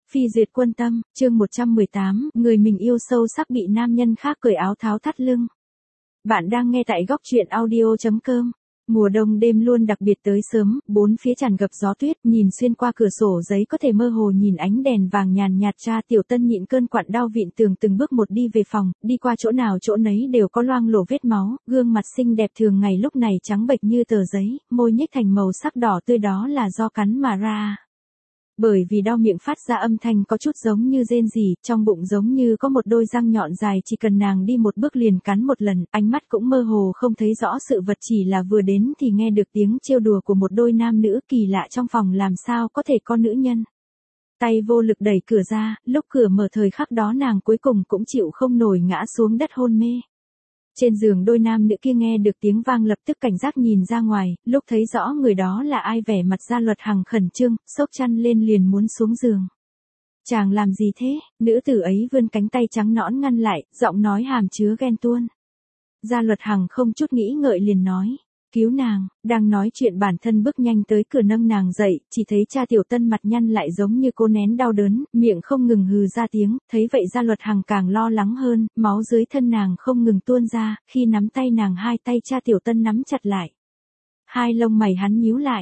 Phi duyệt quân tâm, chương 118, người mình yêu sâu sắc bị nam nhân khác cởi áo tháo thắt lưng. Bạn đang nghe tại góc truyện audio.com. Mùa đông đêm luôn đặc biệt tới sớm, bốn phía tràn ngập gió tuyết, nhìn xuyên qua cửa sổ giấy có thể mơ hồ nhìn ánh đèn vàng nhàn nhạt. Cha Tiểu Tân nhịn cơn quặn đau vịn tường từng bước một đi về phòng, đi qua chỗ nào chỗ nấy đều có loang lổ vết máu, gương mặt xinh đẹp thường ngày lúc này trắng bệch như tờ giấy, môi nhếch thành màu sắc đỏ tươi đó là do cắn mà ra. Bởi vì đau miệng phát ra âm thanh có chút giống như rên rỉ, trong bụng giống như có một đôi răng nhọn dài, chỉ cần nàng đi một bước liền cắn một lần, ánh mắt cũng mơ hồ không thấy rõ sự vật, chỉ là vừa đến thì nghe được tiếng trêu đùa của một đôi nam nữ. Kỳ lạ, trong phòng làm sao có thể có nữ nhân. Tay vô lực đẩy cửa ra, lúc cửa mở thời khắc đó nàng cuối cùng cũng chịu không nổi ngã xuống đất hôn mê. Trên giường đôi nam nữ kia nghe được tiếng vang lập tức cảnh giác nhìn ra ngoài, lúc thấy rõ người đó là ai vẻ mặt Gia Luật Hằng khẩn trương, xốc chăn lên liền muốn xuống giường. Chàng làm gì thế? Nữ tử ấy vươn cánh tay trắng nõn ngăn lại, giọng nói hàm chứa ghen tuông. Gia Luật Hằng không chút nghĩ ngợi liền nói. Cứu nàng, đang nói chuyện bản thân bước nhanh tới cửa nâng nàng dậy, chỉ thấy cha Tiểu Tân mặt nhăn lại giống như cô nén đau đớn, miệng không ngừng hừ ra tiếng, thấy vậy Gia Luật Hằng càng lo lắng hơn, máu dưới thân nàng không ngừng tuôn ra, khi nắm tay nàng hai tay cha Tiểu Tân nắm chặt lại. Hai lông mày hắn nhíu lại,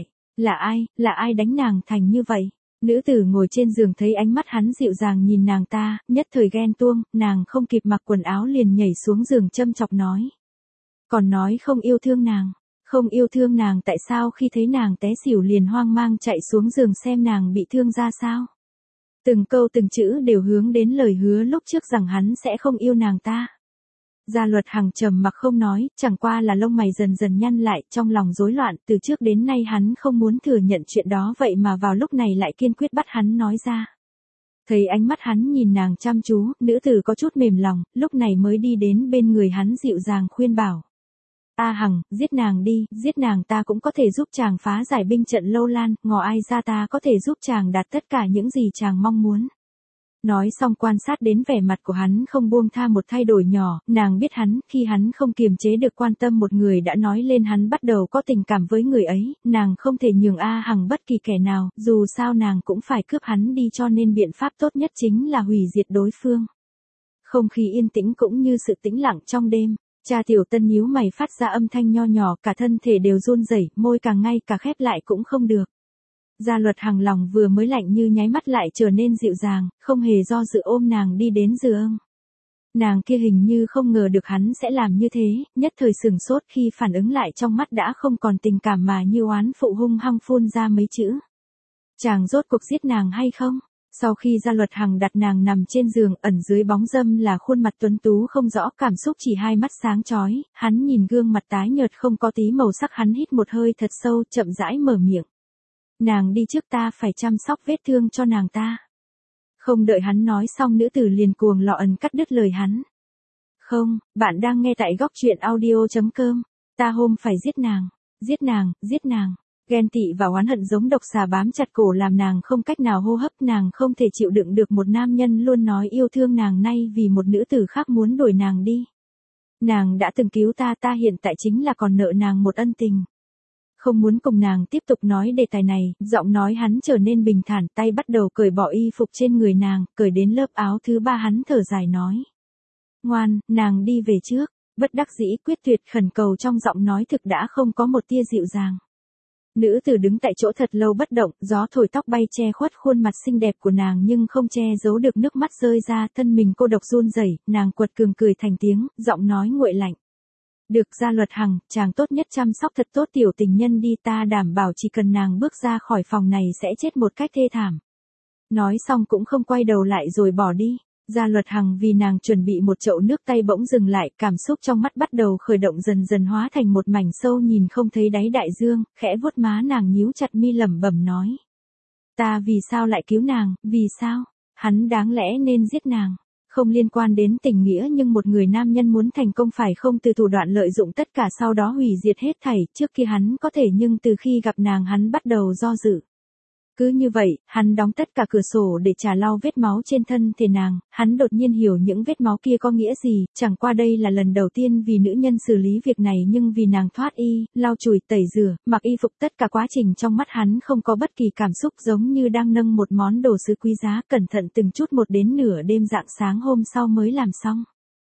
là ai đánh nàng thành như vậy? Nữ tử ngồi trên giường thấy ánh mắt hắn dịu dàng nhìn nàng ta, nhất thời ghen tuông, nàng không kịp mặc quần áo liền nhảy xuống giường châm chọc nói. Còn nói không yêu thương nàng. Không yêu thương nàng tại sao khi thấy nàng té xỉu liền hoang mang chạy xuống giường xem nàng bị thương ra sao. Từng câu từng chữ đều hướng đến lời hứa lúc trước rằng hắn sẽ không yêu nàng ta. Gia Luật Hằng trầm mặc không nói, chẳng qua là lông mày dần dần nhăn lại, trong lòng rối loạn, từ trước đến nay hắn không muốn thừa nhận chuyện đó vậy mà vào lúc này lại kiên quyết bắt hắn nói ra. Thấy ánh mắt hắn nhìn nàng chăm chú, nữ tử có chút mềm lòng, lúc này mới đi đến bên người hắn dịu dàng khuyên bảo. A Hằng, giết nàng đi, giết nàng ta cũng có thể giúp chàng phá giải binh trận Lâu Lan, ngò ai ra ta có thể giúp chàng đạt tất cả những gì chàng mong muốn. Nói xong quan sát đến vẻ mặt của hắn không buông tha một thay đổi nhỏ, nàng biết hắn, khi hắn không kiềm chế được quan tâm một người đã nói lên hắn bắt đầu có tình cảm với người ấy, nàng không thể nhường A Hằng bất kỳ kẻ nào, dù sao nàng cũng phải cướp hắn đi cho nên biện pháp tốt nhất chính là hủy diệt đối phương. Không khí yên tĩnh cũng như sự tĩnh lặng trong đêm. Cha Tiểu Tân nhíu mày phát ra âm thanh nho nhỏ, cả thân thể đều run rẩy, môi càng ngay cả khép lại cũng không được. Gia Luật Hằng lòng vừa mới lạnh như nháy mắt lại trở nên dịu dàng, không hề do dự ôm nàng đi đến giường. Nàng kia hình như không ngờ được hắn sẽ làm như thế, nhất thời sửng sốt khi phản ứng lại trong mắt đã không còn tình cảm mà như oán phụ hung hăng phun ra mấy chữ. Chàng rốt cuộc giết nàng hay không? Sau khi Gia Luật Hằng đặt nàng nằm trên giường, ẩn dưới bóng râm là khuôn mặt tuấn tú không rõ cảm xúc, chỉ hai mắt sáng chói, hắn nhìn gương mặt tái nhợt không có tí màu sắc, hắn hít một hơi thật sâu, chậm rãi mở miệng. Nàng đi trước, ta phải chăm sóc vết thương cho nàng ta. Không đợi hắn nói xong nữ tử liền cuồng lọ ẩn cắt đứt lời hắn. Không, bạn đang nghe tại góc truyện audio.com, ta hôm phải giết nàng, giết nàng, giết nàng. Ghen tị và oán hận giống độc xà bám chặt cổ làm nàng không cách nào hô hấp, nàng không thể chịu đựng được một nam nhân luôn nói yêu thương nàng nay vì một nữ tử khác muốn đuổi nàng đi. Nàng đã từng cứu ta, ta hiện tại chính là còn nợ nàng một ân tình. Không muốn cùng nàng tiếp tục nói đề tài này, giọng nói hắn trở nên bình thản, tay bắt đầu cởi bỏ y phục trên người nàng, cởi đến lớp áo thứ ba hắn thở dài nói. Ngoan, nàng đi về trước, bất đắc dĩ quyết tuyệt khẩn cầu trong giọng nói thực đã không có một tia dịu dàng. Nữ tử đứng tại chỗ thật lâu bất động, gió thổi tóc bay che khuất khuôn mặt xinh đẹp của nàng nhưng không che giấu được nước mắt rơi ra, thân mình cô độc run rẩy, nàng quật cường cười thành tiếng, giọng nói nguội lạnh. Được, Gia Luật Hằng, chàng tốt nhất chăm sóc thật tốt tiểu tình nhân đi, ta đảm bảo chỉ cần nàng bước ra khỏi phòng này sẽ chết một cách thê thảm. Nói xong cũng không quay đầu lại rồi bỏ đi. Gia Luật Hằng vì nàng chuẩn bị một chậu nước tay bỗng dừng lại, cảm xúc trong mắt bắt đầu khởi động dần dần hóa thành một mảnh sâu nhìn không thấy đáy đại dương, khẽ vuốt má nàng nhíu chặt mi lẩm bẩm nói. Ta vì sao lại cứu nàng, vì sao? Hắn đáng lẽ nên giết nàng. Không liên quan đến tình nghĩa nhưng một người nam nhân muốn thành công phải không từ thủ đoạn lợi dụng tất cả sau đó hủy diệt hết thảy, trước kia hắn có thể nhưng từ khi gặp nàng hắn bắt đầu do dự. Cứ như vậy, hắn đóng tất cả cửa sổ để trả lau vết máu trên thân thể nàng, hắn đột nhiên hiểu những vết máu kia có nghĩa gì, chẳng qua đây là lần đầu tiên vì nữ nhân xử lý việc này nhưng vì nàng thoát y, lau chùi, tẩy rửa, mặc y phục tất cả quá trình trong mắt hắn không có bất kỳ cảm xúc giống như đang nâng một món đồ sứ quý giá cẩn thận từng chút một đến nửa đêm rạng sáng hôm sau mới làm xong.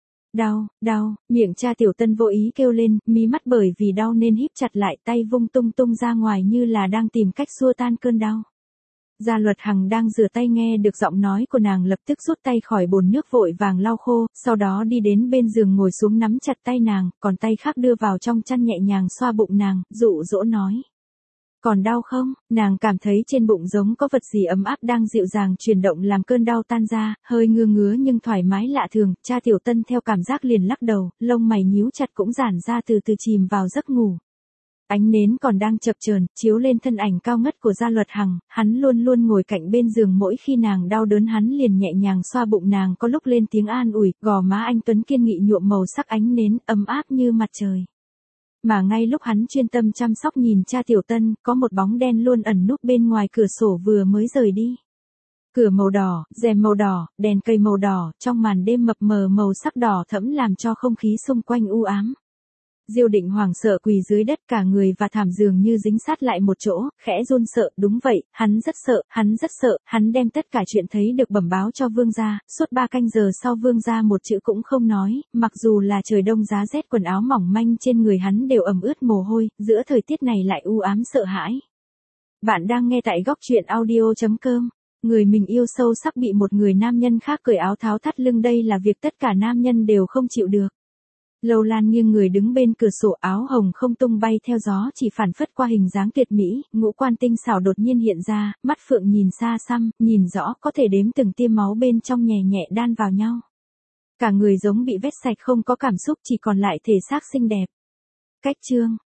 Đau, miệng cha Tiểu Tân vô ý kêu lên, mí mắt bởi vì đau nên híp chặt lại, tay vung tung tung ra ngoài như là đang tìm cách xua tan cơn đau. Gia Luật Hằng đang rửa tay nghe được giọng nói của nàng lập tức rút tay khỏi bồn nước vội vàng lau khô, sau đó đi đến bên giường ngồi xuống nắm chặt tay nàng, còn tay khác đưa vào trong chăn nhẹ nhàng xoa bụng nàng, dụ dỗ nói. Còn đau không? Nàng cảm thấy trên bụng giống có vật gì ấm áp đang dịu dàng chuyển động làm cơn đau tan ra, hơi ngứa nhưng thoải mái lạ thường, cha Tiểu Tân theo cảm giác liền lắc đầu, lông mày nhíu chặt cũng giãn ra từ từ chìm vào giấc ngủ. Ánh nến còn đang chập chờn chiếu lên thân ảnh cao ngất của Gia Luật Hằng, hắn luôn luôn ngồi cạnh bên giường mỗi khi nàng đau đớn hắn liền nhẹ nhàng xoa bụng nàng có lúc lên tiếng an ủi, gò má anh tuấn kiên nghị nhuộm màu sắc ánh nến ấm áp như mặt trời. Mà ngay lúc hắn chuyên tâm chăm sóc nhìn cha Tiểu Tân, có một bóng đen luôn ẩn núp bên ngoài cửa sổ vừa mới rời đi. Cửa màu đỏ, rèm màu đỏ, đèn cây màu đỏ, trong màn đêm mập mờ màu sắc đỏ thẫm làm cho không khí xung quanh u ám. Diêu Định hoảng sợ quỳ dưới đất cả người và thảm dường như dính sát lại một chỗ, khẽ run sợ, đúng vậy, hắn rất sợ, hắn đem tất cả chuyện thấy được bẩm báo cho vương gia, suốt 3 canh giờ sau vương gia một chữ cũng không nói, mặc dù là trời đông giá rét quần áo mỏng manh trên người hắn đều ẩm ướt mồ hôi, giữa thời tiết này lại u ám sợ hãi. Bạn đang nghe tại góc truyện audio.com. Người mình yêu sâu sắc bị một người nam nhân khác cởi áo tháo thắt lưng, đây là việc tất cả nam nhân đều không chịu được. Lâu Lan nghiêng người đứng bên cửa sổ, áo hồng không tung bay theo gió chỉ phản phất qua hình dáng tuyệt mỹ, ngũ quan tinh xảo đột nhiên hiện ra, mắt phượng nhìn xa xăm, nhìn rõ có thể đếm từng tia máu bên trong nhẹ nhẹ đan vào nhau. Cả người giống bị vét sạch không có cảm xúc chỉ còn lại thể xác xinh đẹp. Cách chương